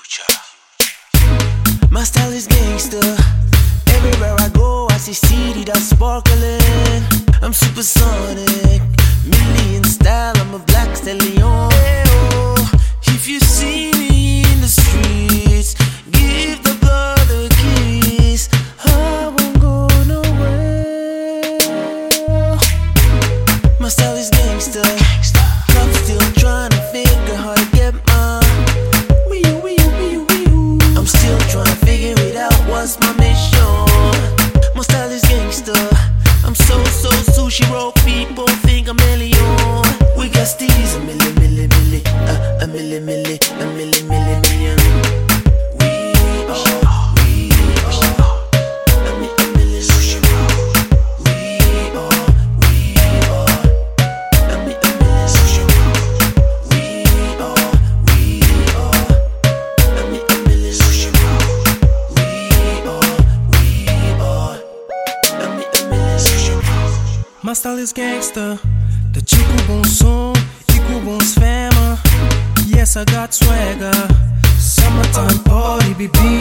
My style is gangster. Everywhere I go, I see city that's sparkling. I'm supersonic, million style. I'm a black stallion. If you see me in the streets, give the brother a kiss. I won't go nowhere. My style is gangster. I'm still trying to figure how to get mine. I'm still trying to figure it out. What's my mission? My style is gangster. I'm so sushi roll. People think I'm million. We got steez a million. A million. We are a million sushi roll. We are a million sushi roll. We are a million sushi roll. We are a million sushi roll. My style is gangster. The chico bon som, equal bons fama. Yes, I got swagger. Summertime party, baby.